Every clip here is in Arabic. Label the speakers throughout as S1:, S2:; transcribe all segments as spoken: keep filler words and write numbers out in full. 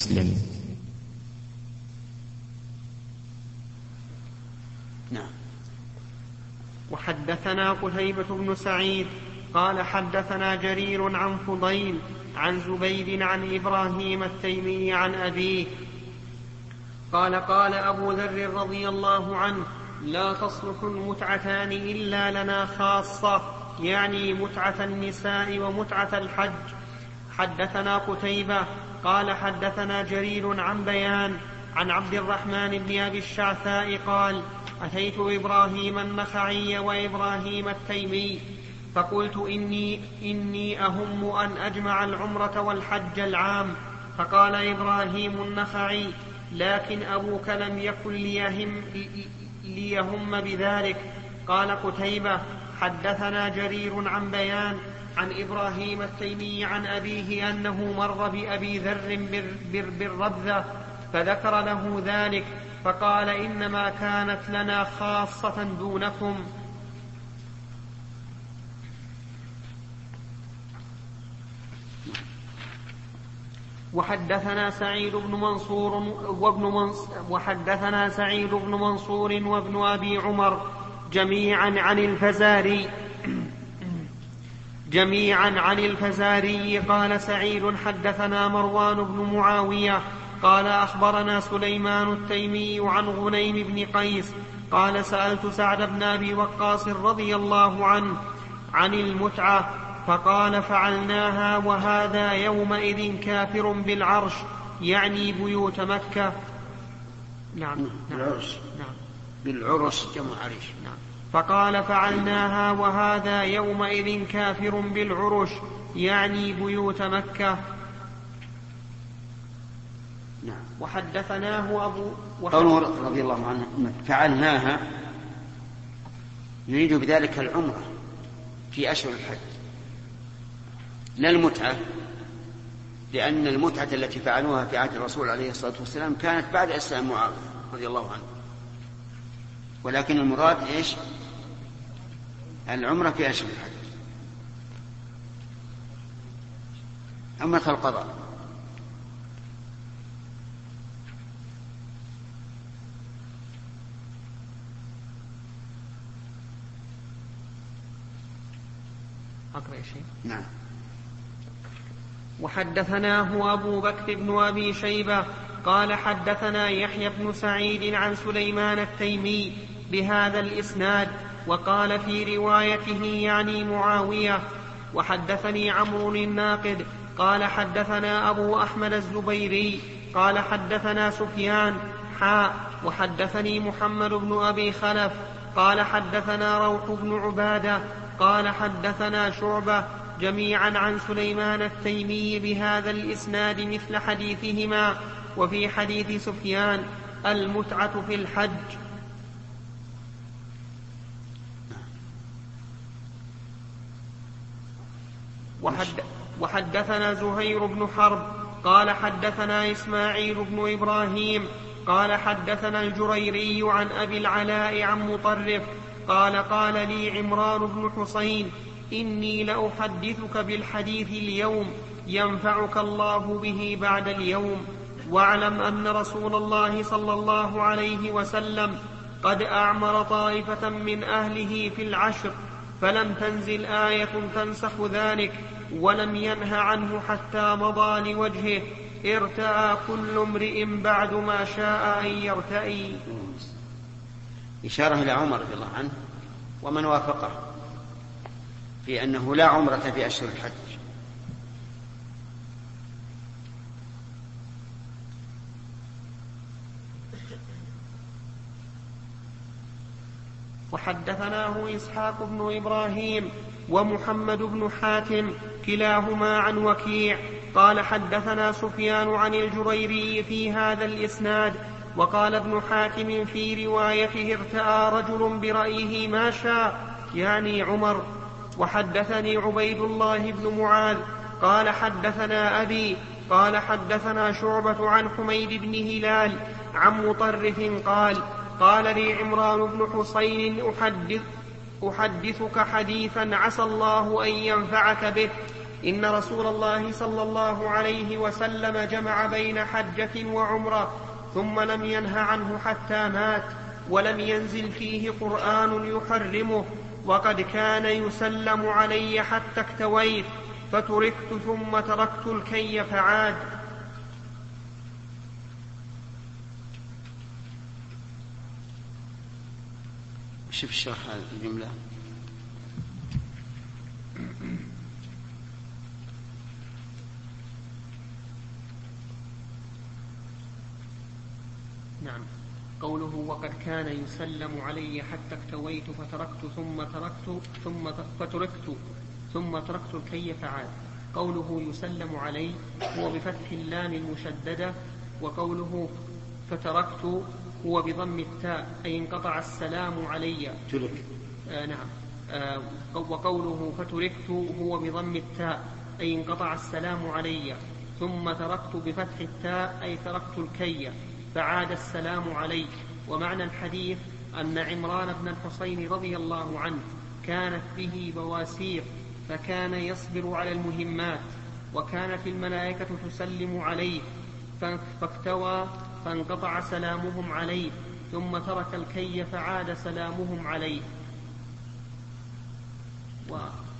S1: مسلم.
S2: نعم.
S3: وحدثنا قتيبة بن سعيد قال حدثنا جرير عن فضيل عن زبيد عن إبراهيم التيمي عن أبيه قال قال أبو ذر رضي الله عنه: لا تصلح المتعتان إلا لنا خاصة، يعني متعة النساء ومتعة الحج. حدثنا قتيبة قال حدثنا جرير عن بيان عن عبد الرحمن بن أبي الشعثاء قال: أتيت إبراهيم النخعي وإبراهيم التيمي فقلت إني, إني أهم أن أجمع العمرة والحج العام. فقال إبراهيم النخعي: لكن أبوك لم يكن ليهم, ليهم بذلك. قال قتيبة: حدثنا جرير عن بيان عن إبراهيم التيمي عن أبيه أنه مر بأبي ذر بالربذة فذكر له ذلك فقال: إنما كانت لنا خاصة دونكم. وحدثنا سعيد بن منصور وابن منصور وحدثنا سعيد بن منصور وابن أبي عمر جميعا عن الفزاري جميعا عن الفزاري قال سعيد: حدثنا مروان بن معاوية قال أخبرنا سليمان التيمي عن غنيم بن قيس قال: سألت سعد بن أبي وقاص رضي الله عنه عن المتعة فقال: فعلناها وهذا يومئذ كافر بالعرش، يعني بيوت مكة.
S2: نعم. بالعرش.
S3: نعم.
S2: بالعرش جمع عريش.
S3: نعم. فقال: فعلناها وهذا يومئذ كافر بالعرش، يعني بيوت مكة.
S2: نعم.
S3: وحدثناه أبو
S2: قوله رضي الله عنه فعلناها يريد بذلك العمرة في أشهر الحج لا المتعة، لأن المتعة التي فعلوها في عهد الرسول عليه الصلاة والسلام كانت بعد إسلام معاوية رضي الله عنه، ولكن المراد إيش؟ العمرة في أشهر الحج، عمرة القضاء.
S3: أقرأ شيء؟
S2: نعم.
S3: وحدثناه أبو بكر بن أبي شيبة قال حدثنا يحيى بن سعيد عن سليمان التيمي بهذا الإسناد، وقال في روايته يعني معاوية. وحدثني عمرو الناقد قال حدثنا أبو أحمد الزبيري قال حدثنا سفيان حاء وحدثني محمد بن أبي خلف قال حدثنا روح بن عبادة قال حدثنا شعبة جميعا عن سليمان التيمي بهذا الإسناد مثل حديثهما. وفي حديث سفيان المتعة في الحج. وحد وحدثنا زهير بن حرب قال حدثنا إسماعيل بن إبراهيم قال حدثنا الجريري عن أبي العلاء عن مطرف قال قال لي عمران بن حسين: إني لأحدثك بالحديث اليوم ينفعك الله به بعد اليوم، واعلم أن رسول الله صلى الله عليه وسلم قد أعمر طائفة من أهله في العشر، فلم تنزل آية تنسخ ذلك، ولم ينه عنه حتى مضى لوجهه، ارتأى كل امرئ بعد ما شاء أن يرتئي.
S2: إشارة إلى عمر رضي الله عنه ومن وافقه في أنه لا عمرة في أشهر الحج.
S3: وحدثناه إسحاق بن إبراهيم ومحمد بن حاتم كلاهما عن وكيع قال حدثنا سفيان عن الجريري في هذا الإسناد. وقال ابن حاتم في روايته: ارتأى رجل برأيه ما شاء، يعني عمر. وحدثني عبيد الله بن معاذ قال حدثنا أبي قال حدثنا شعبة عن حميد بن هلال عن مطرف قال قال لي عمران بن حسين: أحدث أحدثك حديثا عسى الله أن ينفعك به، إن رسول الله صلى الله عليه وسلم جمع بين حجة وعمرة ثم لم ينه عنه حتى مات، ولم ينزل فيه قرآن يحرمه، وقد كان يسلم علي حتى اكتويت فتركت ثم تركت الكي فعاد.
S2: شوف الشرح هذه الجملة.
S3: نعم. قوله وقد كان يسلم علي حتى اكتويت فتركت ثم تركت ثم فتركت ثم تركت الكي فعاد. قوله يسلم علي هو بفتح اللام المشددة، وقوله فتركت هو بضم التاء أي انقطع السلام علي.
S2: ترك.
S3: آه نعم. آه وقوله فتركت هو بضم التاء أي انقطع السلام علي. ثم تركت بفتح التاء أي تركت الكي فعاد السلام عليه. ومعنى الحديث أن عمران بن الحصين رضي الله عنه كانت به بواسير، فكان يصبر على المهمات، وكانت الملائكة تسلم عليه، فاكتوى فانقطع سلامهم عليه، ثم ترك الكي فعاد سلامهم عليه. و...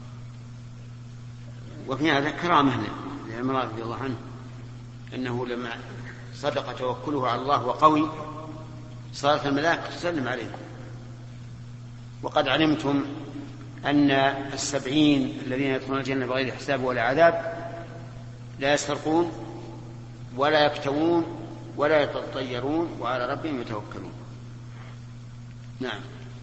S2: وفي هذا كرامة لعمران رضي الله عنه، أنه لما صدق توكله على الله وقوي صارت الملائكة تسلم عليه. وقد علمتم أن السبعين الذين يدخلون الجنة بغير حساب ولا عذاب لا يسرقون ولا يكتوون ولا يتطيرون وعلى ربهم يتوكلون. نعم.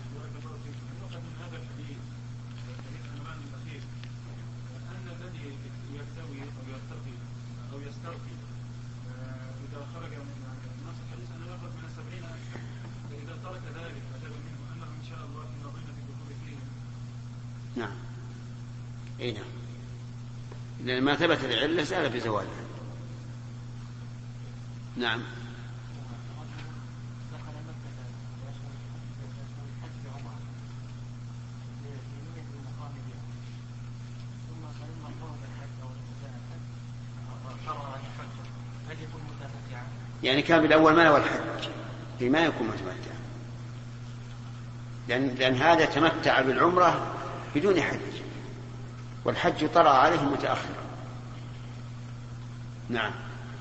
S2: نعم. اي نعم. لأن ما ثبت العلة زال بزوالها. نعم. يعني كان بالأول ما نوى الحج فيما يكون متمتع، لأن, لأن هذا تمتع بالعمرة بدون حج، والحج طرأ عليه متأخرا. نعم.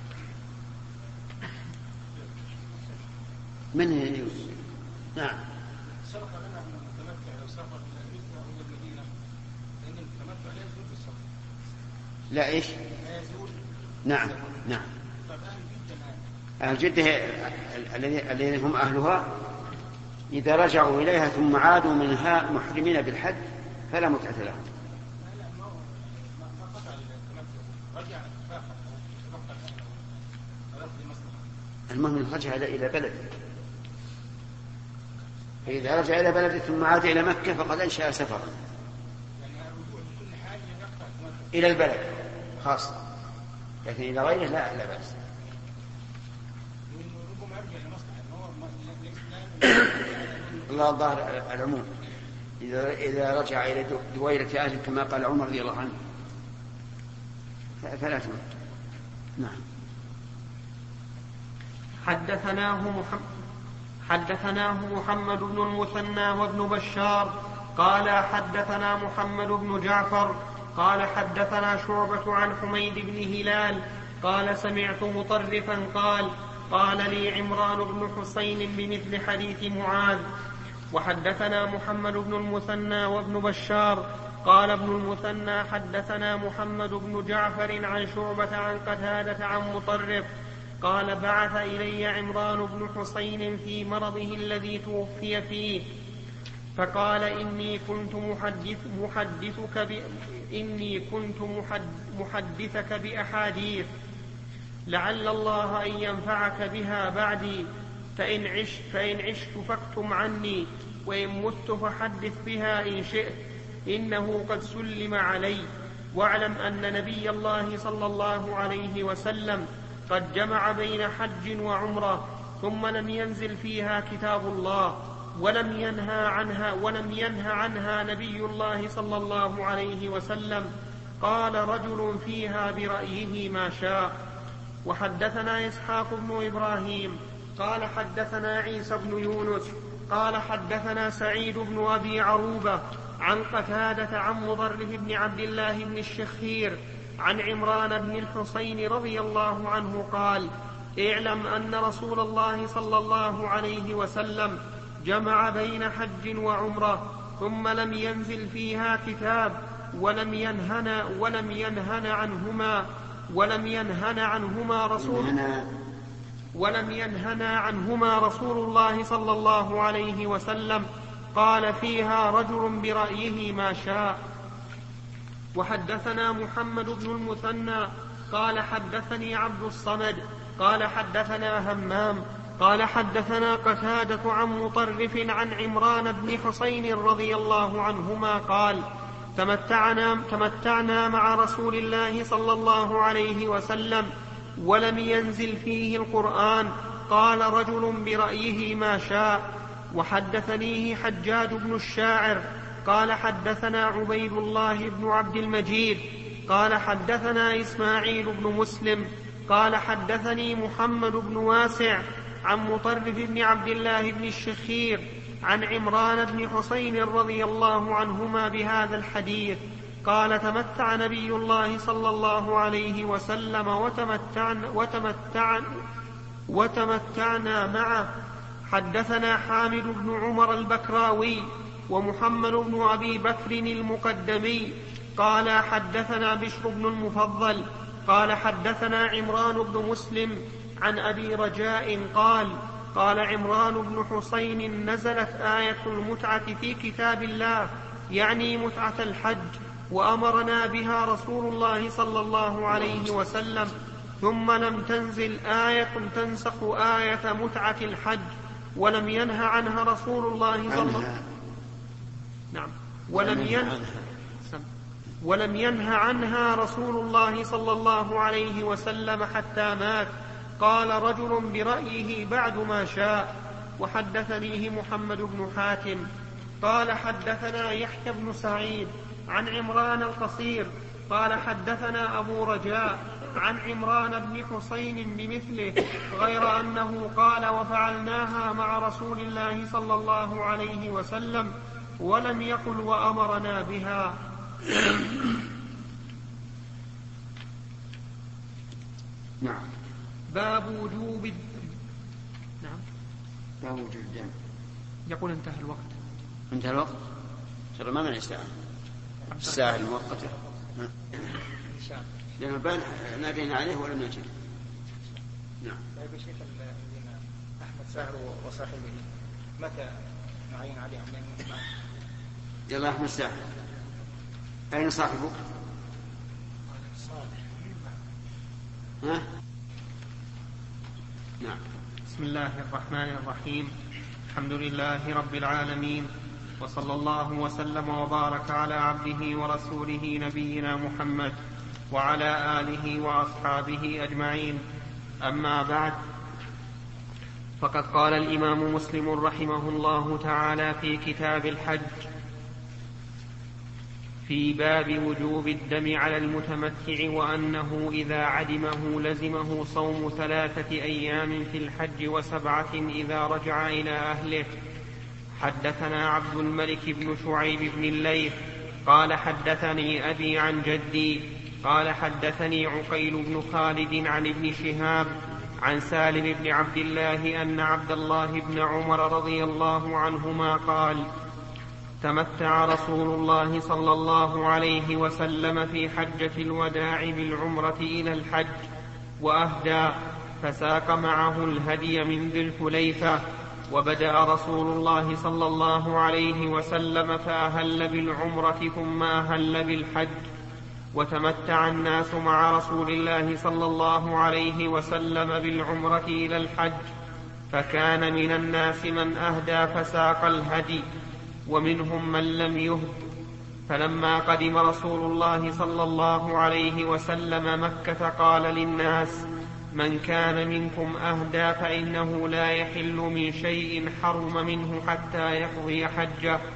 S2: من نعم.
S1: سبق لنا أن المتمتع لو سافر إلى المدينة أو المدينة لأن المتمتع لا يزول بالسفر.
S2: لا إيش؟
S1: لا يزول.
S2: نعم نعم.
S1: طيب
S2: أهل جدة الذين هم أهلها إذا رجعوا إليها ثم عادوا منها محرمين بالحج فلا متعة لهم. المهم رجع إلى بلده، فإذا رجع إلى بلده ثم عاد إلى مكة فقد أنشأ سفرا إلى البلد خاصة، لكن إلى غيره لا لا بأس. الله الظاهر العموم إذا إذا رجع إلى دويرة أهله كما قال عمر رضي الله عنه فلا تمت. نعم.
S3: حدثناه محمد حدثناه محمد بن المثنى وابن بشار قال حدثنا محمد بن جعفر قال حدثنا شعبة عن حميد بن هلال قال سمعت مطرفا قال قال لي عمران بن حسين بمثل حديث معاذ. وحدثنا محمد بن المثنى وابن بشار قال ابن المثنى حدثنا محمد بن جعفر عن شعبة عن قتادة عن مطرف قال بعث إلي عمران بن حسين في مرضه الذي توفي فيه فقال إني كنت محدث محدثك ب... إني كنت محدثك بأحاديث لعل الله أن ينفعك بها بعدي، فإن عشت, فإن عشت فاكتم عني، وإن مت فحدث بها إن شئت، إنه قد سلم علي. واعلم أن نبي الله صلى الله عليه وسلم قد جمع بين حج وعمرة ثم لم ينزل فيها كتاب الله، ولم ينهى عنها ولم ينهى عنها نبي الله صلى الله عليه وسلم، قال رجل فيها برأيه ما شاء. وحدثنا إسحاق بن إبراهيم قال حدثنا عيسى بن يونس قال حدثنا سعيد بن أبي عروبة عن قتادة عن مضرب بن عبد الله بن الشخير عن عمران بن الحصين رضي الله عنه قال: اعلم أن رسول الله صلى الله عليه وسلم جمع بين حج وعمرة ثم لم ينزل فيها كتاب ولم ينهن ولم ينهن عنهما ولم ينهن عنهما رسول ولم ينهن عنهما رسول الله صلى الله عليه وسلم. قال فيها رجل برأيه ما شاء. وحدثنا محمد بن المثنى قال حدثني عبد الصمد قال حدثنا همام قال حدثنا قتادة عن مطرف عن عمران بن حصين رضي الله عنهما قال: تمتعنا, تمتعنا مع رسول الله صلى الله عليه وسلم ولم ينزل فيه القرآن. قال رجل برأيه ما شاء. وحدثنيه حجاج بن الشاعر قال حدثنا عبيد الله بن عبد المجيد قال حدثنا إسماعيل بن مسلم قال حدثني محمد بن واسع عن مطرف بن عبد الله بن الشخير عن عمران بن حصين رضي الله عنهما بهذا الحديث. قال: تمتع نبي الله صلى الله عليه وسلم وتمتعنا, وتمتعنا, وتمتعنا معه. حدثنا حامد بن عمر البكراوي ومحمد بن أبي بكر المقدمي قال حدثنا بشر بن المفضل قال حدثنا عمران بن مسلم عن أبي رجاء قال: قال عمران بن حصين: نزلت آية المتعة في كتاب الله، يعني متعة الحج، وأمرنا بها رسول الله صلى الله عليه وسلم، ثم لم تنزل آية تنسخ آية متعة الحج، ولم ينه عنها رسول الله صلى الله عليه وسلم. نعم ولم ينه ولم ينه عنها رسول الله صلى الله عليه وسلم حتى مات. قال رجل برأيه بعد ما شاء. وحدثنيه محمد بن حاتم قال حدثنا يحيى بن سعيد عن عمران القصير قال حدثنا أبو رجاء عن عمران بن حصين بمثله، غير أنه قال: وفعلناها مع رسول الله صلى الله عليه وسلم، ولم يقل وأمرنا بها.
S2: نعم.
S3: باب وجوب الد... نعم
S2: باب وجوب الدم.
S3: يقول انتهى الوقت.
S2: انتهى الوقت. ترى ما من الساعة الساعة المؤقتة، لأنه بان نادينا عليه ولم نجد. نعم.
S1: طيب الشيخ الذين أحمد ساهر وصاحبه متى نعين عليهم؟
S2: يلا أحمد ساهر، أين صاحبك؟ ها؟ نعم.
S3: بسم الله الرحمن الرحيم. الحمد لله رب العالمين، وصلى الله وسلم وبارك على عبده ورسوله نبينا محمد وعلى آله وأصحابه أجمعين. أما بعد، فقد قال الإمام مسلم رحمه الله تعالى في كتاب الحج في باب وجوب الدم على المتمتع، وأنه إذا عدمه لزمه صوم ثلاثة أيام في الحج وسبعة إذا رجع إلى أهله. حدثنا عبد الملك بن شعيب بن الليث قال حدثني أبي عن جدي قال حدثني عقيل بن خالد عن ابن شهاب عن سالم بن عبد الله أن عبد الله بن عمر رضي الله عنهما قال: تمتع رسول الله صلى الله عليه وسلم في حجة الوداع بالعمرة إلى الحج وأهدى، فساق معه الهدي من ذي الحليفة. وبدأ رسول الله صلى الله عليه وسلم فأهل بالعمرة ثم أهل بالحج. وتمتع الناس مع رسول الله صلى الله عليه وسلم بالعمرة إلى الحج، فكان من الناس من أهدى فساق الهدي، ومنهم من لم يهد. فلما قدم رسول الله صلى الله عليه وسلم مكة قال للناس: من كان منكم أهدى فإنه لا يحل من شيء حرم منه حتى يقضي حجه.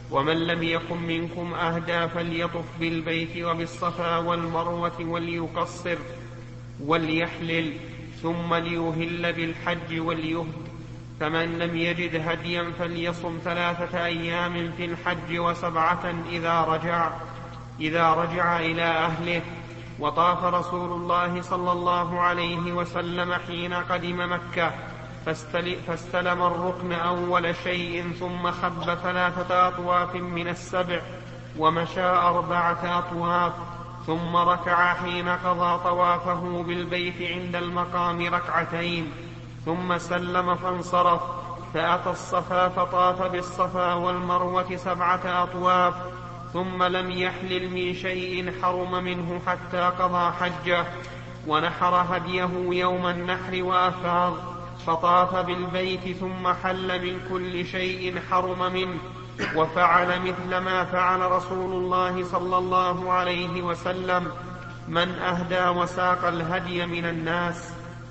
S3: ومن لم يكن منكم أهدى فليطف بالبيت وبالصفا والمروة وليقصر وليحلل ثم ليهل بالحج وليهد. فمن لم يجد هديا فليصم ثلاثة أيام في الحج وسبعة إذا رجع, إذا رجع إلى أهله. وطاف رسول الله صلى الله عليه وسلم حين قدم مكة فاستلم الركن أول شيء ثم خب ثلاثة أطواف من السبع ومشى أربعة أطواف ثم ركع حين قضى طوافه بالبيت عند المقام ركعتين ثم سلم فانصرف فأتى الصفا فطاف بالصفا والمروة سبعة أطواف ثم لم يحلل من شيء حرم منه حتى قضى حجه ونحر هديه يوم النحر وأفاض فطاف بالبيت ثم حل من كل شيء حرم منه وفعل مثل ما فعل رسول الله صلى الله عليه وسلم من أهدى وساق الهدي من الناس.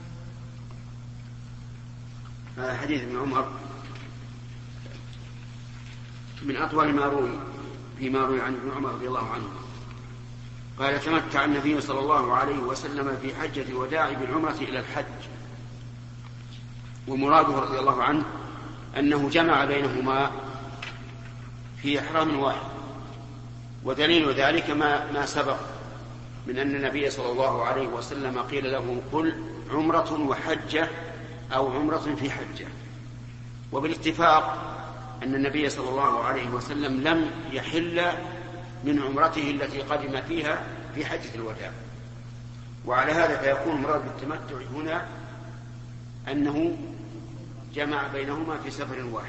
S2: هذا حديث ابن عمر من أطول ما روي فيما روي عن ابن عمر رضي الله عنه قال تمتع النبي صلى الله عليه وسلم في حجة الوداع بالعمرة إلى الحج. ومراده رضي الله عنه أنه جمع بينهما في إحرام واحد. ودليل ذلك ما, ما سبق من أن النبي صلى الله عليه وسلم قيل له قل عمرة وحجة أو عمرة في حجة. وبالاتفاق أن النبي صلى الله عليه وسلم لم يحل من عمرته التي قدم فيها في حجة الوداع. وعلى هذا فيكون مراد بالتمتع هنا أنه جمع بينهما في سفر واحد.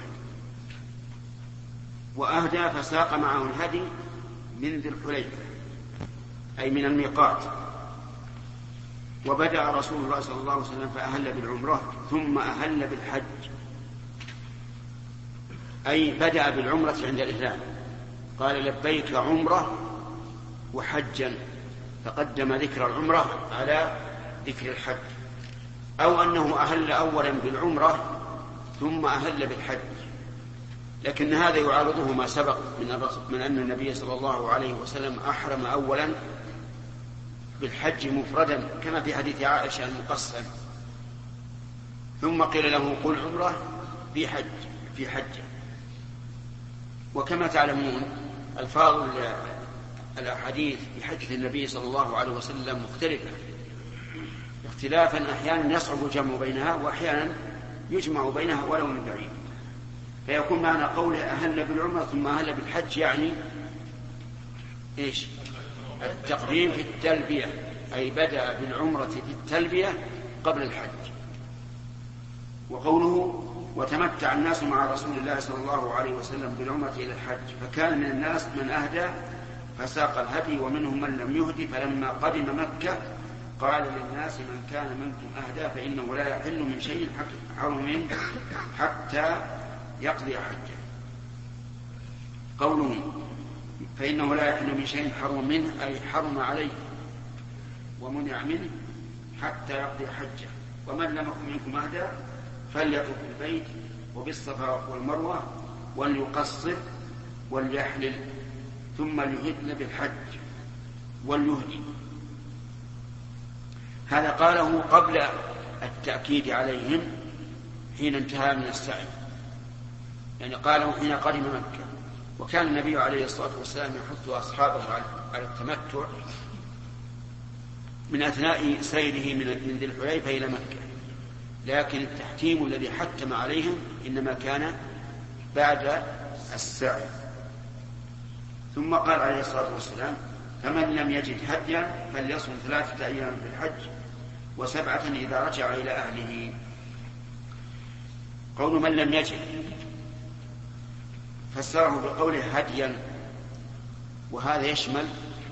S2: وأهدى فساق معه الهدي من ذي الحليفة أي من الميقات. وبدأ رسول الله صلى الله عليه وسلم فأهل بالعمرة ثم أهل بالحج أي بدأ بالعمرة عند الإحرام قال لبيك عمرة وحجا فقدم ذكر العمرة على ذكر الحج. أو أنه أهل أولا بالعمرة ثم أهل بالحج. لكن هذا يعارضه ما سبق من أن النبي صلى الله عليه وسلم أحرم أولا بالحج مفردا كما في حديث عائشة المقسم ثم قيل له قل عمرة في حج في حجة. وكما تعلمون ألفاظ الأحاديث في حجة النبي صلى الله عليه وسلم مختلفة اختلافا أحيانا يصعب الجمع بينها وأحيانا يجمع بينها ولو من بعيد. فيكون معنى قوله أهل بالعمرة ثم أهل بالحج يعني إيش؟ التقديم في التلبية أي بدأ بالعمرة في التلبية قبل الحج. وقوله وتمتع الناس مع رسول الله صلى الله عليه وسلم بالعمرة إلى الحج فكان من الناس من أهدى فساق الهدي ومنهم من لم يهدي. فلما قدم مكة قال للناس من كان منكم أهدى فإنه لا يحل من شيء حرم منه حتى يقضي حجه. قوله فإنه لا يحل من شيء حرم منه أي حرم عليه ومنع منه حتى يقضي حجه. ومن لم يكن منكم أهدى فليطف بالبيت وبالصفا والمروة وليقصر وليحلل ثم ليهل بالحج وليهدي. هذا قاله قبل التأكيد عليهم حين انتهى من السعي يعني قاله حين قدم مكة. وكان النبي عليه الصلاة والسلام يحث أصحابه على التمتع من أثناء سيره من ذي الحليفة إلى مكة. لكن التحكيم الذي حتم عليهم إنما كان بعد السعي. ثم قال عليه الصلاة والسلام فمن لم يجد هديا فليصم ثلاثة أيام في الحج وسبعة إذا رجع إلى أهله. قول من لم يجد فسره بقوله هديا وهذا يشمل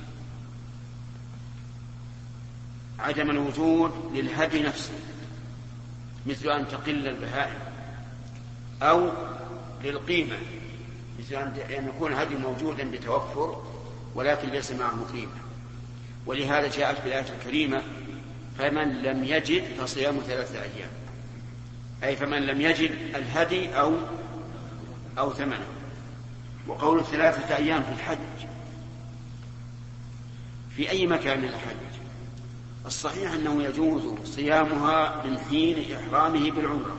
S2: عدم الوجود للهدي نفسه مثل أن تقل البهائم أو للقيمة مثل أن يكون الهدي موجودا بتوفر ولكن ليس معه قيمة. ولهذا جاءت في الآية الكريمة فمن لم يجد فصيام ثلاثة أيام أي فمن لم يجد الهدي أو أو ثمنه. وقول ثلاثة أيام في الحج في أي مكان من الحج الصحيح أنه يجوز صيامها من حين إحرامه بالعمرة،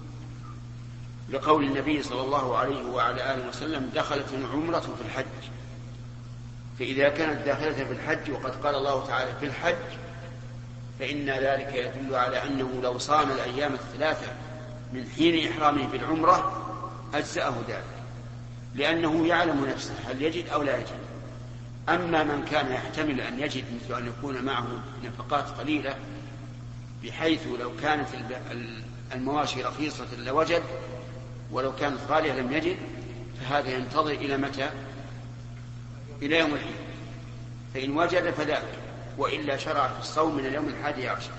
S2: لقول النبي صلى الله عليه وعلى آله وسلم دخلت العمرة في الحج. فإذا كانت داخلة في الحج وقد قال الله تعالى في الحج فإن ذلك يدل على أنه لو صام الأيام الثلاثة من حين إحرامه بالعمرة أجزأه ذلك، لأنه يعلم نفسه هل يجد أو لا يجد. أما من كان يحتمل أن يجد مثل أن يكون معه نفقات قليلة بحيث لو كانت المواشي رخيصة لوجد، ولو كانت غالية لم يجد، فهذا ينتظر إلى متى؟ إلى يوم العيد، فإن وجد فذاك، وإلا شرع في الصوم من اليوم الحادي عشر.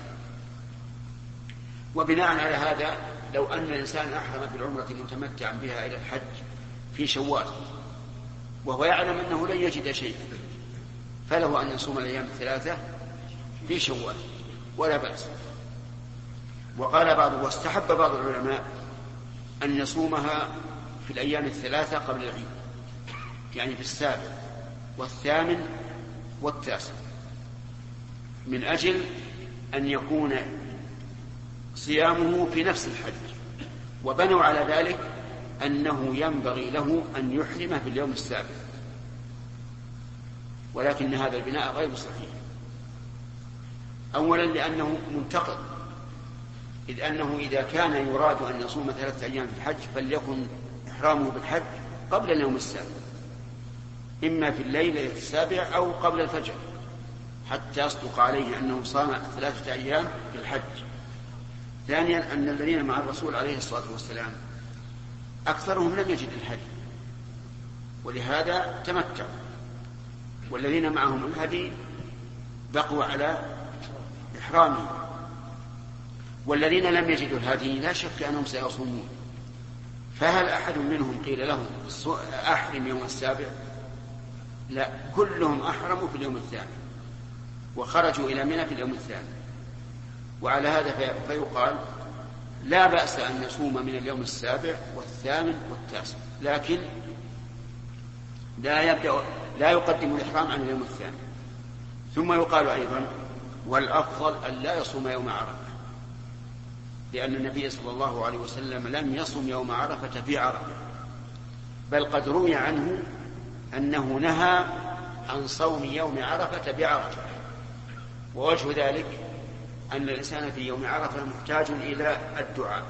S2: وبناء على هذا لو أن الإنسان أحرم بالعمرة متمتعا بها إلى الحج في شوال وهو يعلم أنه لن يجد شيئا، فله أن يصوم الأيام الثلاثة في شوال ولا بأس. وقال بعض واستحب بعض العلماء أن يصومها في الأيام الثلاثة قبل العيد، يعني في السابع والثامن والتاسع، من أجل أن يكون صيامه في نفس الحج. وبنوا على ذلك أنه ينبغي له أن يحرمه في اليوم السابع، ولكن هذا البناء غير صحيح. أولا لأنه منتقد، إذ أنه إذا كان يراد أن يصوم ثلاثة أيام في الحج فليكن إحرامه بالحج قبل اليوم السابع، إما في الليلة السابع أو قبل الفجر، حتى يصدق عليه أنه صام ثلاثة أيام في الحج. ثانيا أن الذين مع الرسول عليه الصلاة والسلام أكثرهم لم يجد الحج، ولهذا تمتعوا، والذين معهم الهدي بقوا على إحرامهم، والذين لم يجدوا الهدي لا شك أنهم سيصومون. فهل أحد منهم قيل لهم أحرم يوم السابع؟ لا، كلهم أحرموا في اليوم الثاني وخرجوا إلى منى في اليوم الثاني. وعلى هذا فيقال لا بأس أن يصوم من اليوم السابع والثامن والتاسع، لكن لا يبدأ لا يقدم الإحرام عن اليوم الثاني. ثم يقال أيضا والأفضل أن لا يصوم يوم عرفة، لأن النبي صلى الله عليه وسلم لم يصم يوم عرفة في عرفة، بل قد روي عنه أنه نهى عن صوم يوم عرفة بعرفة. ووجه ذلك أن الإنسان في يوم عرفة محتاج إلى الدعاء،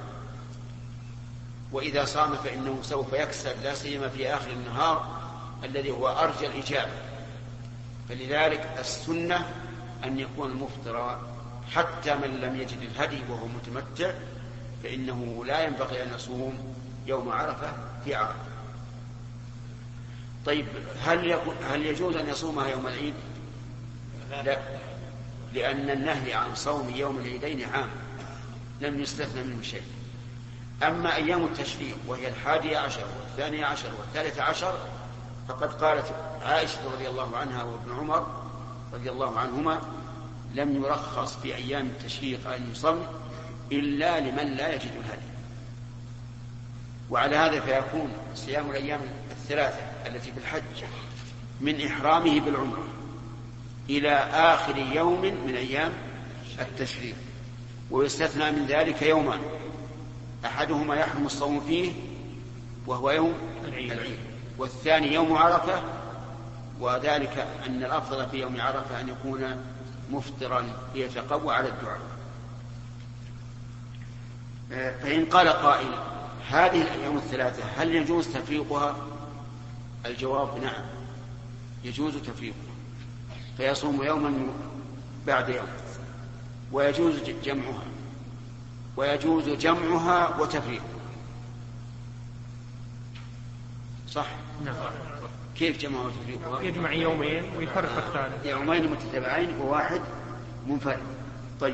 S2: وإذا صام فإنه سوف يكسل، لا سيما في آخر النهار الذي هو أرجى الإجابة. فلذلك السنة أن يكون مفطرا، حتى من لم يجد الهدي وهو متمتع فإنه لا ينبغي أن يصوم يوم عرفة في عرفة. طيب هل, هل يجوز أن يصومها يوم العيد؟ لا، لأن النهي عن صوم يوم العيدين عام لم يستثنى منه شيء. أما أيام التشريق وهي الحادية عشر والثانية عشر والثالثة عشر فقد قالت عائشة رضي الله عنها وابن عمر رضي الله عنهما لم يرخص في أيام التشريق أن يصوم إلا لمن لا يجد الهدي. وعلى هذا فيكون صيام الأيام الثلاثة التي في الحج من إحرامه بالعمرة إلى آخر يوم من أيام التشريق، ويستثنى من ذلك يومان أحدهما يحرم الصوم فيه وهو يوم العيد، والثاني يوم عرفة، وذلك أن الأفضل في يوم عرفة أن يكون مفطرا ليتقوى على الدعاء. فإن قال قائل هذه الأيام الثلاثة هل يجوز تفريقها؟ الجواب نعم، يجوز تفريقها، فيصوم يوما بعد يوم، ويجوز جمعها، ويجوز جمعها وتفريقها. صح؟
S3: نعم.
S2: كيف جمعها وتفريقها؟
S3: يجمع يومين ويفرق الثالث.
S2: يومين متتابعين وواحد منفرد. طيب،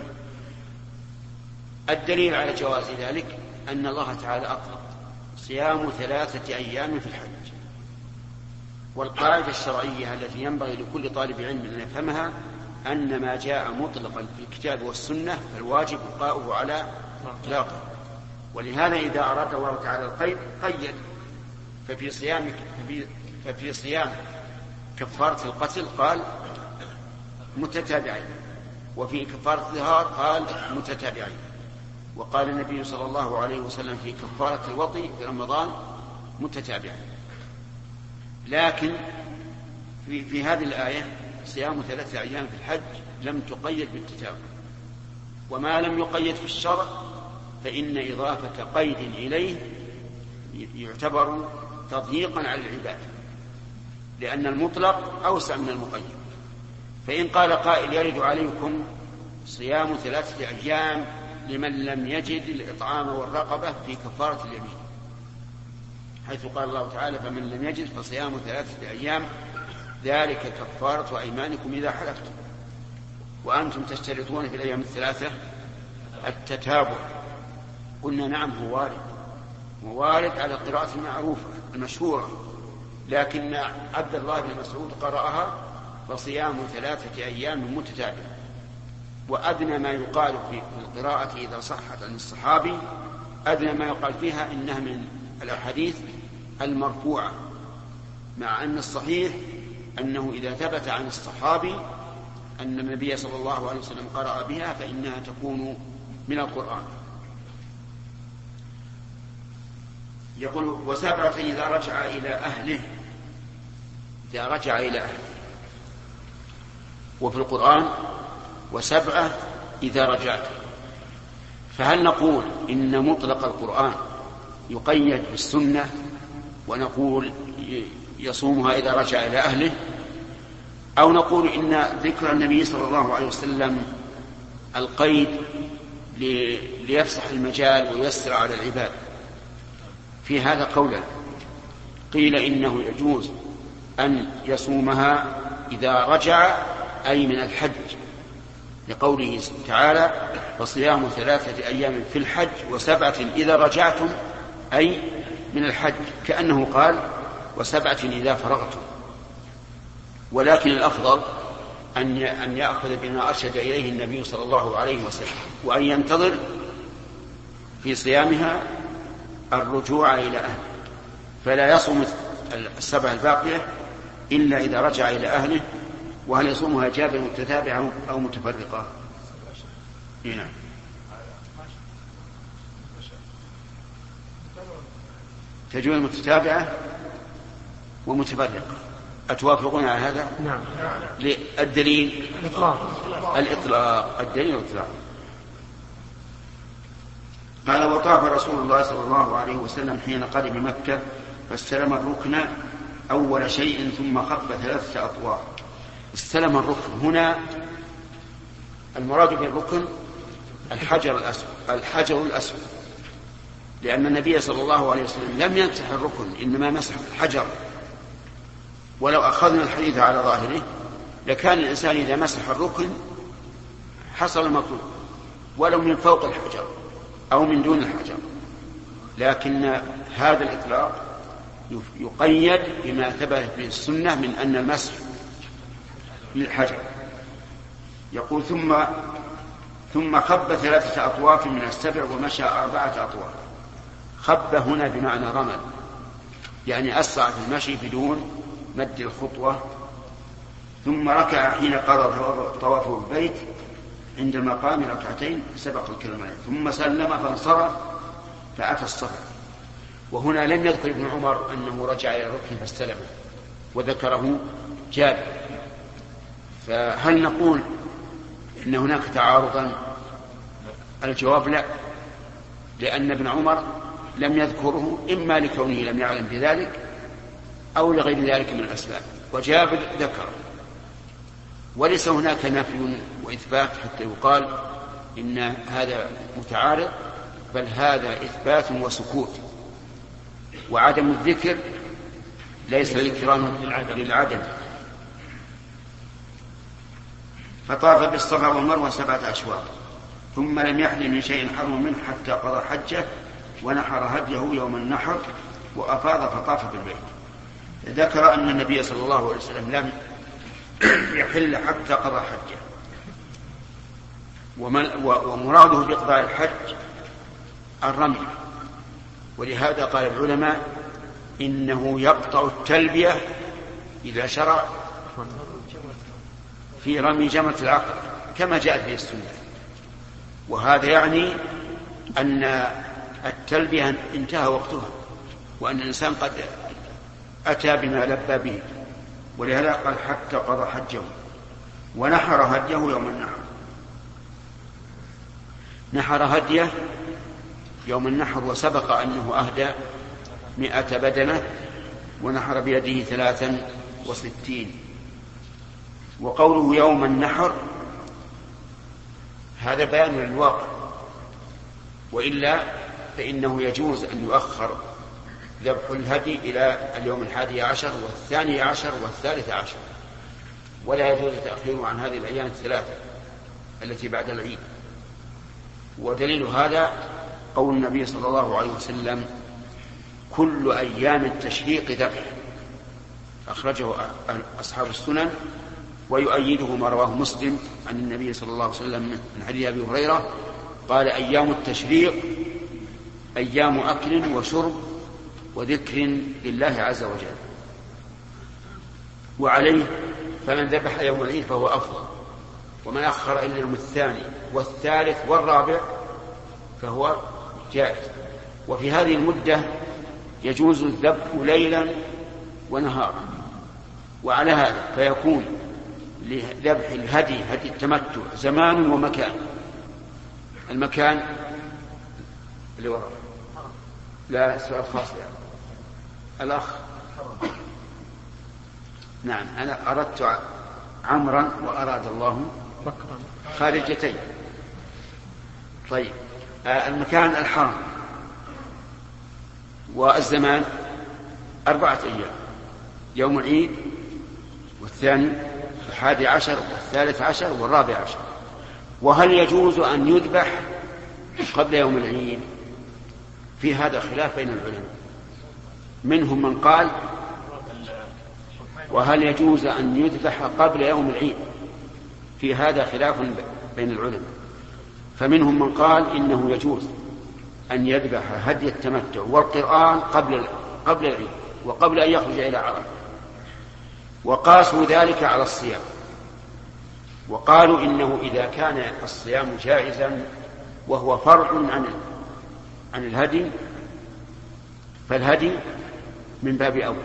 S2: الدليل على جواز ذلك أن الله تعالى أطلق صيام ثلاثة أيام في الحج، والقاعدة الشرعية التي ينبغي لكل طالب علم أن يفهمها أن ما جاء مطلقا في الكتاب والسنة فالواجب بقاؤه على إطلاقه. ولهذا إذا أراد الله تعالى القيد قيد، ففي صيام ففي, ففي صيام كفارة القتل قال متتابعين، وفي كفارة الظهار قال متتابعين. وقال النبي صلى الله عليه وسلم في كفارة الوطي في رمضان متتابعين. لكن في, في هذه الآية صيام ثلاثة أيام في الحج لم تقيد بالتتابع، وما لم يقيد في الشرع فإن إضافة قيد إليه يعتبر تضييقا على العباد، لأن المطلق أوسع من المقيد. فإن قال قائل يرد عليكم صيام ثلاثة أيام لمن لم يجد الإطعام والرقبة في كفارة اليمين، حيث قال الله تعالى فمن لم يجد فصيام ثلاثة أيام ذلك كفارة أيمانكم إذا حلفتم، وأنتم تشترطون في الأيام الثلاثة التتابع. قلنا نعم هو وارد، ووارد على القراءة المعروفة المشهورة، لكن عبد الله بن مسعود قرأها فصيام ثلاثة أيام متتابعة. وأدنى ما يقال في القراءة إذا صحت عن الصحابي أدنى ما يقال فيها إنها من الأحاديث المرفوعة، مع أن الصحيح أنه إذا ثبت عن الصحابي أن النبي صلى الله عليه وسلم قرأ بها فإنها تكون من القرآن. يقول وسبعة إذا رجع إلى أهله، إذا رجع إلى أهله. وفي القرآن وسبعة إذا رجعت. فهل نقول إن مطلق القرآن يقيد بالسنة ونقول يصومها إذا رجع إلى أهله، أو نقول إن ذكر النبي صلى الله عليه وسلم القيد ليفسح المجال ويسر على العباد؟ في هذا قولا، قيل إنه يجوز أن يصومها إذا رجع أي من الحج، لقوله تعالى وصيام ثلاثة أيام في الحج وسبعة إذا رجعتم أي من الحج، كأنه قال وسبعة إذا فرغتم. ولكن الأفضل أن يأخذ بما أرشد إليه النبي صلى الله عليه وسلم، وأن ينتظر في صيامها الرجوع إلى أهله، فلا يصوم السبع الباقية إلا إذا رجع إلى أهله. وهل يصومها جابر متتابعة أو متفرقة؟ نعم. تجوز متتابعة ومتفرقة، أتوافقون على هذا؟
S3: نعم.
S2: الدليل
S3: الإطلاق.
S2: الإطلاق الدليل الإطلاق. قال وطاف رسول الله صلى الله عليه وسلم حين قدم مكة فاستلم الركن أول شيء ثم خط ثلاثة أطواف. استلم الركن هنا المراد بالركن الحجر الأسود، الحجر الأسود، لأن النبي صلى الله عليه وسلم لم يمسح الركن إنما مسح الحجر. ولو أخذنا الحديث على ظاهره لكان الإنسان إذا مسح الركن حصل المطلوب ولو من فوق الحجر أو من دون الحجر، لكن هذا الإطلاق يقيد بما ثبت به السنة من أن المسح للحجر. يقول ثم ثم خب ثلاثة أطواف من السبع ومشى أربعة أطواف. خب هنا بمعنى رمل، يعني أسرع في المشي بدون مد الخطوة. ثم ركع حين قضى طوافه البيت عند المقام ركعتين سبق الكلمات، ثم سلم فانصرف فأتى الصفا. وهنا لم يذكر ابن عمر أنه رجع إلى الركن فاستلمه، وذكره جابر. فهل نقول إن هناك تعارضا؟ الجواب لا، لأن ابن عمر لم يذكره إما لكونه لم يعلم بذلك أو لغير ذلك من الأسباب، وجابر ذكر. وليس هناك نفي وإثبات حتى يقال إن هذا متعارض، بل هذا إثبات وسكوت، وعدم الذكر ليس للكرام للعدم. فطاف بالصفا والمروة سبعة أشواط ثم لم يحل من شيء حرم منه حتى قضى حجه ونحر هديه يوم النحر وأفاض فطاف بالبيت. ذكر أن النبي صلى الله عليه وسلم لم يحل حتى قضى حجه، ومراده بإقضاء الحج الرمي. ولهذا قال العلماء إنه يقطع التلبية إذا شرع في رمي جمرة العقبة كما جاء في السنة. وهذا يعني أن التلبية انتهى وقتها، وأن الإنسان قد أتى بما لبى به، ولهذا قال حتى قضى حجه ونحر هديه يوم النحر. نحر هديه يوم النحر، وسبق أنه أهدى مئة بدنة ونحر بيده ثلاثا وستين. وقوله يوم النحر هذا بيان للواقع، وإلا فإنه يجوز أن يؤخر ذبح الهدي إلى اليوم الحادي عشر والثاني عشر والثالث عشر، ولا يجوز تأخيره عن هذه الأيام الثلاثة التي بعد العيد. ودليل هذا قول النبي صلى الله عليه وسلم كل أيام التشريق ذبح، أخرجه أصحاب السنن، ويؤيده ما رواه مسلم عن النبي صلى الله عليه وسلم من حديث أبي هريرة قال أيام التشريق أيام أكل وشرب وذكر لله عز وجل. وعليه فمن ذبح يوم العيد فهو أفضل، ومن أخر إلى اليوم الثاني والثالث والرابع فهو جائز. وفي هذه المدة يجوز الذبح ليلا ونهارا. وعلى هذا فيكون لذبح الهدي هدي التمتع زمان ومكان. المكان اللي وراء لا سؤال خاص يعني. الأخ نعم أنا أردت عمرا وأراد الله خارجتين. طيب آه المكان الحرم، والزمان أربعة أيام، يوم العيد والثاني الحادي عشر والثالث عشر والرابع عشر. وهل يجوز أن يذبح قبل يوم العيد؟ في هذا خلاف بين العلماء، منهم من قال وهل يجوز أن يذبح قبل يوم العيد؟ في هذا خلاف بين العلماء، فمنهم من قال إنه يجوز أن يذبح هدي التمتع والقرآن قبل قبل العيد وقبل أن يخرج إلى عرفة، وقاسوا ذلك على الصيام، وقالوا إنه إذا كان الصيام جائزا وهو فرع عن عن الهدي فالهدي من باب أول.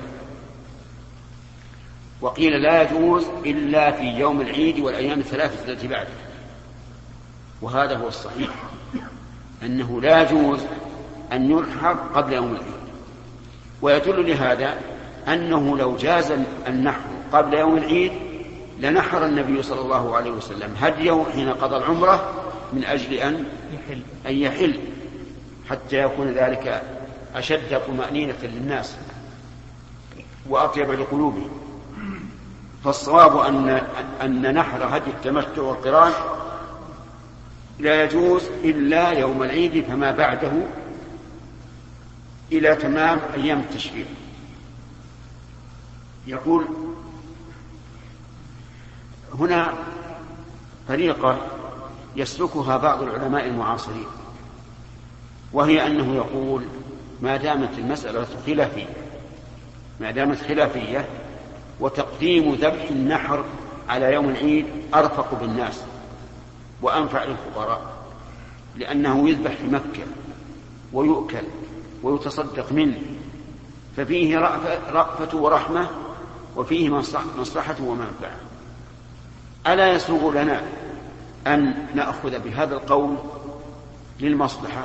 S2: وقيل لا يجوز إلا في يوم العيد والأيام الثلاثة التي بعده، وهذا هو الصحيح، أنه لا يجوز أن ينحر قبل يوم العيد. ويدل لهذا أنه لو جاز النحر قبل يوم العيد لنحر النبي صلى الله عليه وسلم هديه حين قضى العمرة من أجل أن يحل, أن يحل حتى يكون ذلك أشد طمأنينة للناس وأطيب لقلوبهم. فالصواب أن, أن نحر هدي التمتع والقران لا يجوز إلا يوم العيد فما بعده إلى تمام أيام التشريق. يقول هنا طريقة يسلكها بعض العلماء المعاصرين، وهي أنه يقول ما دامت المسألة خلافية ما دامت خلافية وتقديم ذبح النحر على يوم العيد أرفق بالناس وأنفع للفقراء، لأنه يذبح في مكة ويؤكل ويتصدق منه، ففيه رأفة ورحمة وفيه مصلحة ومنفعة. ألا يسوغ لنا أن نأخذ بهذا القول للمصلحة؟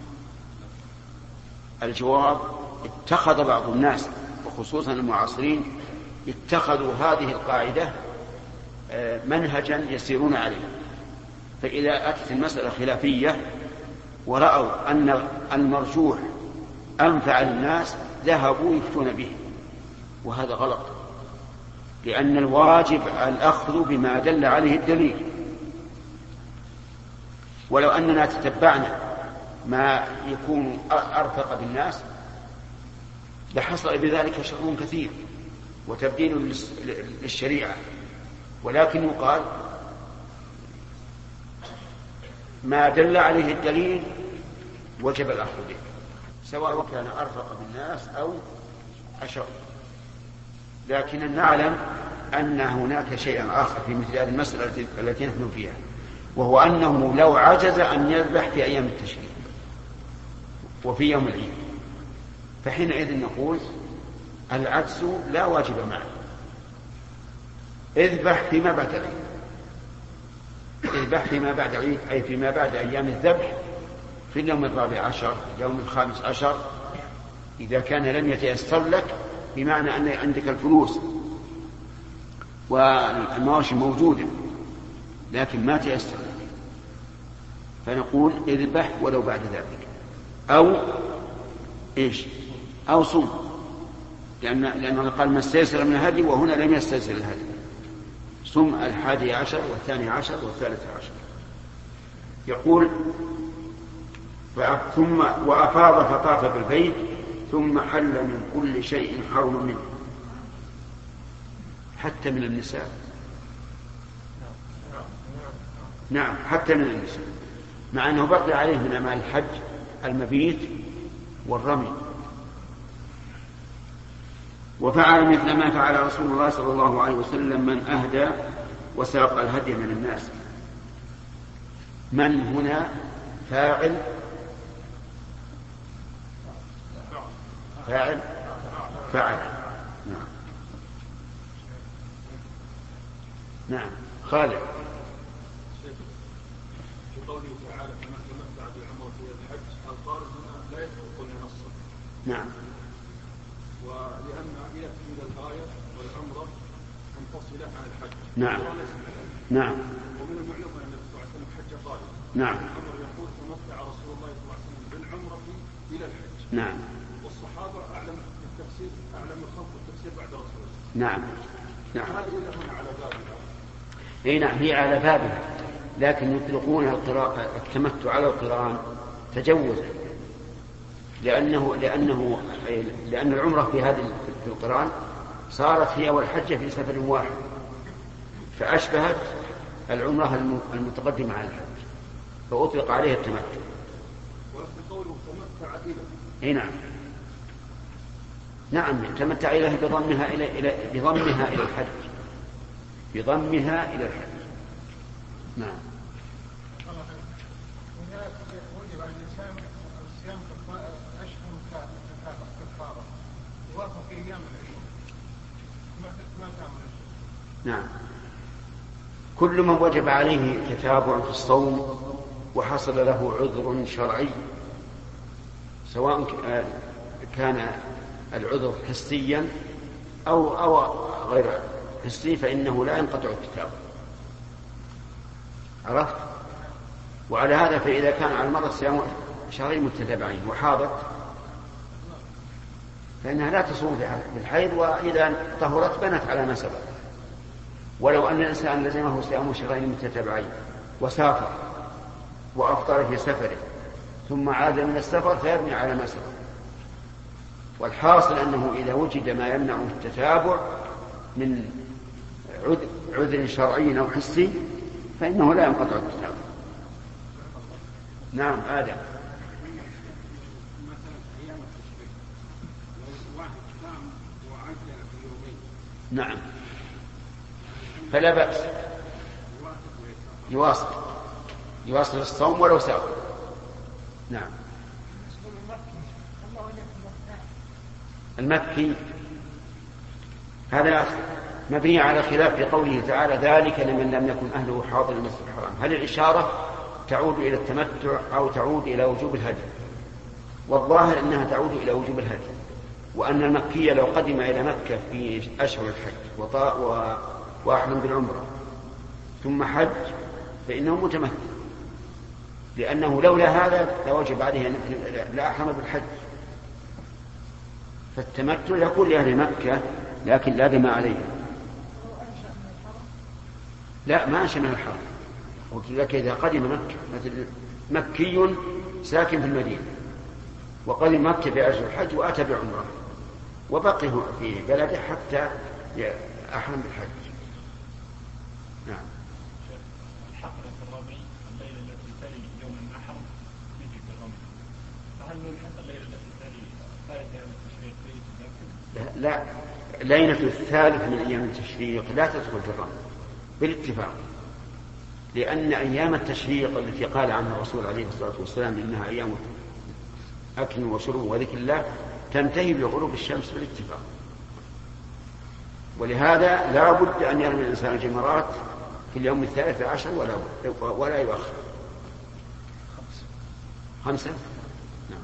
S2: الجواب اتخذ بعض الناس وخصوصا المعاصرين اتخذوا هذه القاعدة منهجا يسيرون عليه. فإذا أتت المسألة خلافية ورأوا أن المرجوح أنفع للناس ذهبوا يفتون به، وهذا غلط، لأن الواجب الأخذ بما دل عليه الدليل. ولو أننا تتبعنا ما يكون أرفق بالناس لحصل بذلك شر كثير وتبديل للشريعة، ولكن يقال ما دل عليه الدليل وجب الأخذ به، سواء كان أرفق بالناس أو عشر. لكن نعلم أن هناك شيئا آخر في مثل هذه المسألة التي نحن فيها، وهو أنه لو عجز أن يذبح في أيام التشريق وفي يوم العيد، فحينئذ نقول العجز لا واجب معه، اذبح فيما بعد العيد، اذبح فيما بعد العيد أي فيما بعد أيام الذبح، في اليوم الرابع عشر، اليوم الخامس عشر، إذا كان لم يتيسر لك، بمعنى أن عندك الفلوس والمواشي موجودة لكن ما تيسر لك، فنقول اذبح ولو بعد ذلك، أو إيش أو صم، لأن لأنه قال ما استيسر من الهدي، وهنا لم يستيسر الهدي، صم الحادي عشر والثاني عشر والثالث عشر. يقول ثم وأفاض فطاف بالبيت ثم حل من كل شيء حرم منه، حتى من النساء. نعم حتى من النساء، مع أنه بقي عليه من أعمال الحج المبيت والرمي. وفعل مثل ما فعل رسول الله صلى الله عليه وسلم من أهدى وساق الهدي من الناس. من هنا فاعل فاعل فاعل نعم نعم خالد.
S1: في قوله تعالى فمن تمتع بعمرة إلى الحج، القارئ لا يترك نصا.
S2: نعم.
S1: ولأن يأتي إلى الغاية والعمرة منفصلة عن الحج.
S2: نعم. نعم.
S1: ومن المعلوم أن النبي صلى الله عليه وسلم حج قارئ.
S2: نعم.
S1: الأمر يقول تمتع رسول الله صلى الله عليه وسلم بالعمرة إلى الحج.
S2: نعم.
S1: والصحابة أعلم التفسير، أعلم الخلق التفسير بعد رسول الله.
S2: نعم. نعم.
S1: هذه هنا على بابها.
S2: اي نعم هي على بابها، لكن يطلقون القراءة التمتع على القران تجوزا، لأنه لأنه لأن العمرة في هذه في القران صارت هي والحجة في سفر واحد، فأشبهت العمرة المتقدمة على الحج، فأطلق عليها التمتع.
S1: ولكن قوله تمتع إلى.
S2: اي نعم. نعم تمتع إليه بضمها إلى إلى بضمها إلى الحج، بضمها إلى الحج. نعم.
S1: وجب على الإنسان الصيام أشهر كفارة يوافق في أيام العشر ما تعمل.
S2: نعم. كل من وجب عليه تتابع في الصوم وحصل له عذر شرعي، سواء كان العذر حسيا أو أو غير حسي، فإنه لا ينقطع التتابع. عرفت؟ وعلى هذا فإذا كان على المرأة صيام شهرين متتابعين وحاضت فإنها لا تصوم في الحيض، وإذا طهرت بنت على ما سبق. ولو أن الإنسان لزمه صيام شهرين متتابعين وسافر وأفطر في سفره ثم عاد من السفر فيبني على ما سبق. والحاصل أنه إذا وجد ما يمنع التتابع من عذر شرعي أو حسي فإنه لا ينقطع التتابع. نعم آدم. نعم فلا بأس يواصل يواصل الصوم ولو سافر. نعم. المكي هذا مبني على خلاف في قوله تعالى ذلك لمن لم يكن أهله حاضر المسجد الحرام، هل الإشارة تعود إلى التمتع أو تعود إلى وجوب الهدي؟ والظاهر أنها تعود إلى وجوب الهدي، وأن المكي لو قدم إلى مكة في أشهر الحج وأحرم بالعمرة ثم حج فإنه متمتع، لأنه لولا هذا لوجب عليه لا أحرم بالحج. فالتمتع يقول لأهل مكة لكن لا دم عليه. لا ما أنشأ من الحرم، قلت لك إذا قدم مكة مثل مكي ساكن في المدينة وقدم مكة في أشهر الحج وأتى بعمره وبقي في بلده حتى أحرم بالحج. نعم.
S1: الحقرة الرابع الليلة التي تلي يوم النحر يجب الرمي، فهل نلحق الليلة التي تلي
S2: لا، ليلة الثالث من أيام التشريق لا تدخل في الرمي بالاتفاق، لأن أيام التشريق التي قال عنها الرسول عليه الصلاة والسلام إنها أيام أكل وشرب وذكر الله تنتهي بغروب الشمس بالاتفاق، ولهذا لا بد أن يرمي الإنسان الجمرات في اليوم الثالث عشر ولا ولا يؤخر. خمسة. نعم.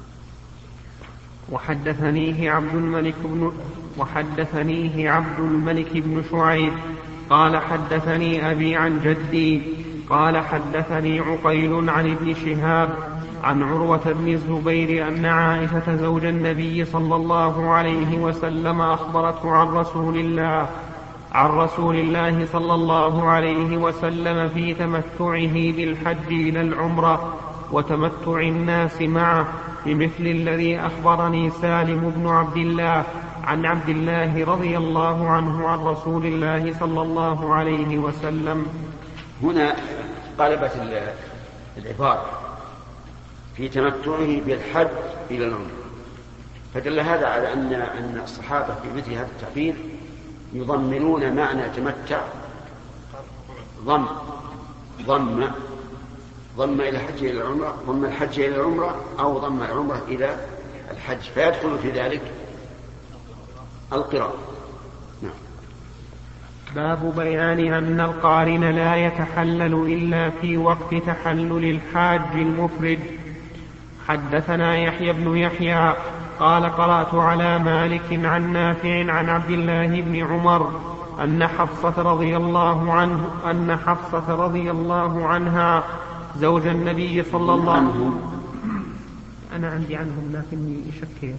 S3: وحدثنيه عبد الملك بن وحدثنيه عبد الملك بن شعيب قال حدثني أبي عن جدي قال حدثني عقيل عن ابن شهاب عن عروة بن الزبير أن عائشة زوج النبي صلى الله عليه وسلم أخبرته عن رسول الله عن رسول الله صلى الله عليه وسلم في تمتعه بالحج إلى العمرة وتمتع الناس معه بمثل الذي أخبرني سالم بن عبد الله عن عبد الله رضي الله عنه عن رسول الله صلى الله عليه وسلم.
S2: هنا قلبت العبارة في تمتعه بالحج إلى العمرة، فدل هذا على أن أن الصحابة في مثل هذا التعبير يضمنون معنى تمتع ضم ضم ضم إلى الحج إلى العمرة، ضم الحج إلى العمرة أو ضم العمرة إلى الحج، فيدخل في ذلك القراءة. نعم.
S3: باب بيان أن القارن لا يتحلل إلا في وقت تحلل الحاج المفرد. حدثنا يحيى بن يحيى قال قرأت على مالك عن نافع عن عبد الله بن عمر أن حفصة رضي الله عنه أن حفصة رضي الله عنها زوج النبي صلى الله عليه وسلم. أنا عندي عنهم لكني شكيت.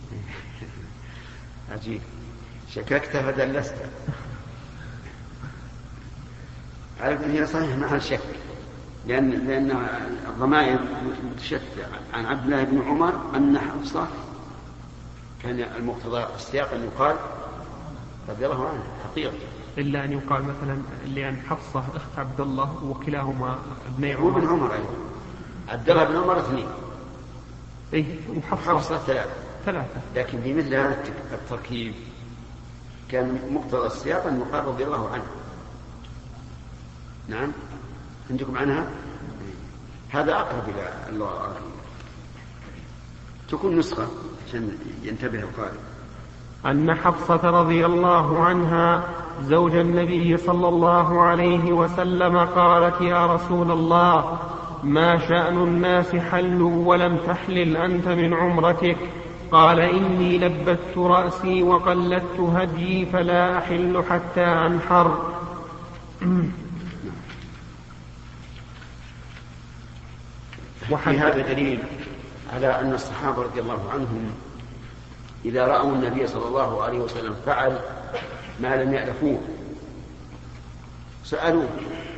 S2: عجيب، شككت فدلست. عارف أن هي صحيح مع الشك، لأن لأن الضمائر متشتتة. عن عبد الله بن عمر أن حفصة كان المقتضى السياق أن يقال رضي الله عنه حقيقة،
S3: إلا أن يقال مثلا لأن حفصة أخت عبد الله وكلاهما ابن عمر.
S2: وابن عمر أيضا. عبد الله بن عمر اثنين.
S3: إيه
S2: وحفصة ثلاثة.
S3: ثلاثة.
S2: لكن في مثل هذا التركيب كان مقتضى السياق أن يقال رضي الله عنه. نعم. عندكم عنها؟ هذا أقرب إلى اللغة العربية. تكون نسخة عشان ينتبه القارئ.
S3: أن حفصة رضي الله عنها زوج النبي صلى الله عليه وسلم قالت يا رسول الله ما شأن الناس حلوا ولم تحلل أنت من عمرتك؟ قال إني لبت رأسي وقلدت هديي فلا أحل حتى أنحر.
S2: وفي هذا دليل على أن الصحابة رضي الله عنهم إذا رأوا النبي صلى الله عليه وسلم فعل ما لم يألفوه سألوه،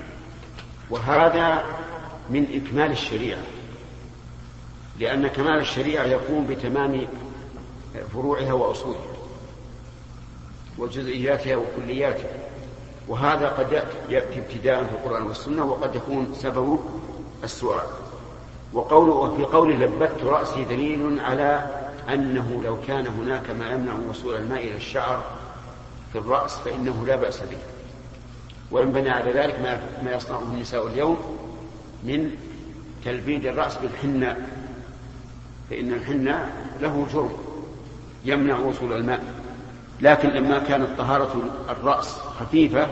S2: وهذا من إكمال الشريعة، لأن كمال الشريعة يكون بتمام فروعها وأصولها وجزئياتها وكلياتها، وهذا قد يأتي ابتداء في القرآن والسنة وقد يكون سببه السؤال. وقوله وفي قول لبت رأسي دليل على أنه لو كان هناك ما يمنع وصول الماء إلى الشعر في الرأس فإنه لا بأس به، وينبني على ذلك ما يصنعه النساء اليوم من تلبيد الرأس بالحناء، فإن الحناء له جرم يمنع وصول الماء، لكن لما كانت طهارة الرأس خفيفة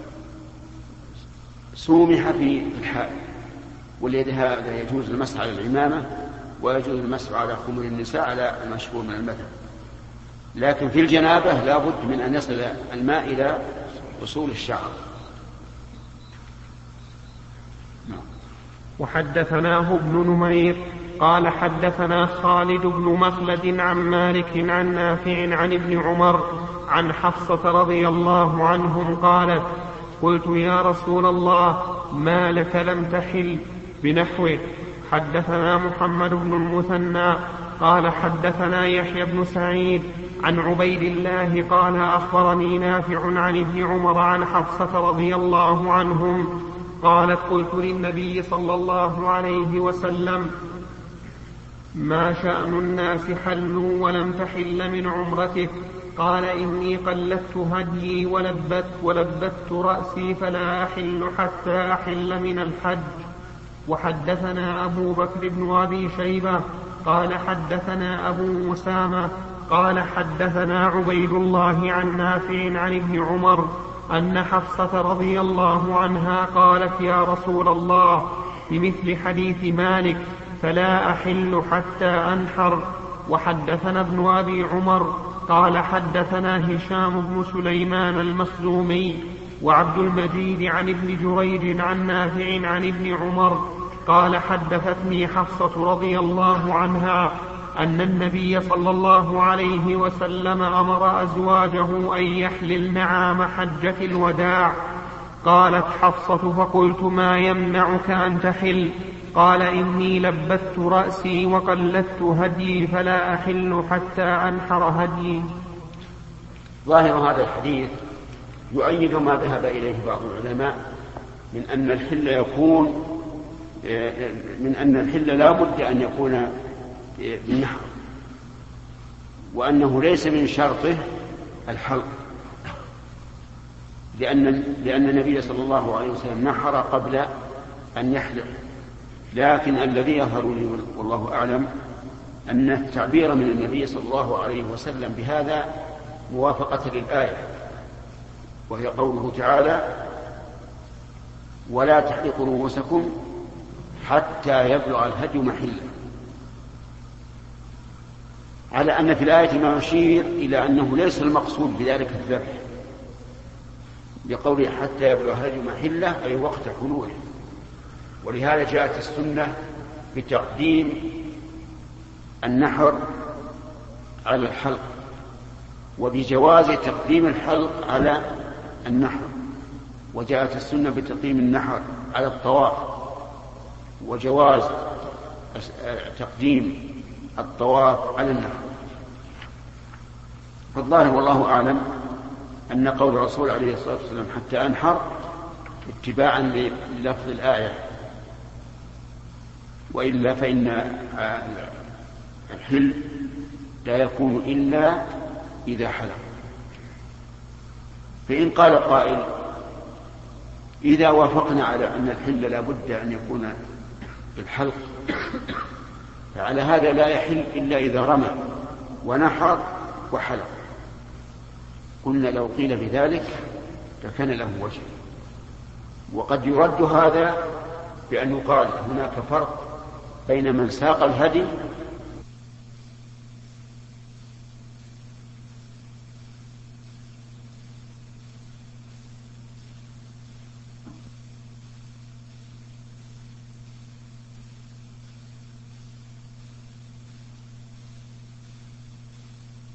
S2: سومح في الحال، ولهذا يجوز المسح على العمامة ويجوز المسح على خمر النساء على المشهور من المذهب. لكن في الجنابة لا بد من أن يصل الماء إلى وصول الشعر.
S3: وحدثناه ابن نمير قال حدثنا خالد بن مخلد عن مالك عن نافع عن ابن عمر عن حفصة رضي الله عنهم قالت قلت يا رسول الله ما لك لم تحل بنحوه. حدثنا محمد بن المثنى قال حدثنا يحيى بن سعيد عن عبيد الله قال أخبرني نافع عن ابن عمر عن حفصة رضي الله عنهم قالت قلت للنبي صلى الله عليه وسلم ما شأن الناس حلوا ولم تحل من عمرته؟ قال إني قلدت هديي ولبت ولبت رأسي فلا أحل حتى أحل من الحج. وحدثنا أبو بكر بن أبي شيبة قال حدثنا أبو أسامة قال حدثنا عبيد الله عن نافع عن ابن عمر أن حفصة رضي الله عنها قالت يا رسول الله بمثل حديث مالك فلا أحل حتى أنحر. وحدثنا ابن أبي عمر قال حدثنا هشام بن سليمان المخزومي وعبد المجيد عن ابن جريج عن نافع عن ابن عمر قال حدثتني حفصة رضي الله عنها أن النبي صلى الله عليه وسلم أمر أزواجه أن يحللن عام حجة الوداع. قالت حفصة فقلت ما يمنعك أن تحل؟ قال إني لبت رأسي وقلدت هدي فلا أحل حتى أنحر هدي.
S2: ظاهر هذا الحديث يؤيد ما ذهب إليه بعض العلماء من أن الحل يكون من أن الحل لا بد أن يكون بالنحر، وأنه ليس من شرطه الحلق، لأن لأن النبي صلى الله عليه وسلم نحر قبل أن يحلق. لكن الذي يظهر لي والله أعلم أن التعبير من النبي صلى الله عليه وسلم بهذا موافقة للآية، وهي قوله تعالى ولا تحلقوا رؤوسكم حتى يبلغ الهدي محله، على أن في الآية ما يشير إلى أنه ليس المقصود بذلك الذبح، بقوله حتى يبلغ الهدي محله أي وقت حلوله. ولهذا جاءت السنة بتقديم النحر على الحلق، وبجواز تقديم الحلق على النحر. وجاءت السنة بتقديم النحر على الطواف، وجواز تقديم الطواف على النحر. فالظاهر والله أعلم أن قول الرسول عليه الصلاة والسلام حتى أنحر اتباعا للفظ الآية، وإلا فإن الحل لا يكون إلا إذا حلق. فإن قال قائل إذا وافقنا على أن الحل لا بد أن يكون الحلق، فعلى هذا لا يحل إلا إذا رمى ونحر وحلق. قلنا لو قيل بذلك فكان له وجه. وقد يرد هذا بأن يقال هناك فرق بين من ساق الهدي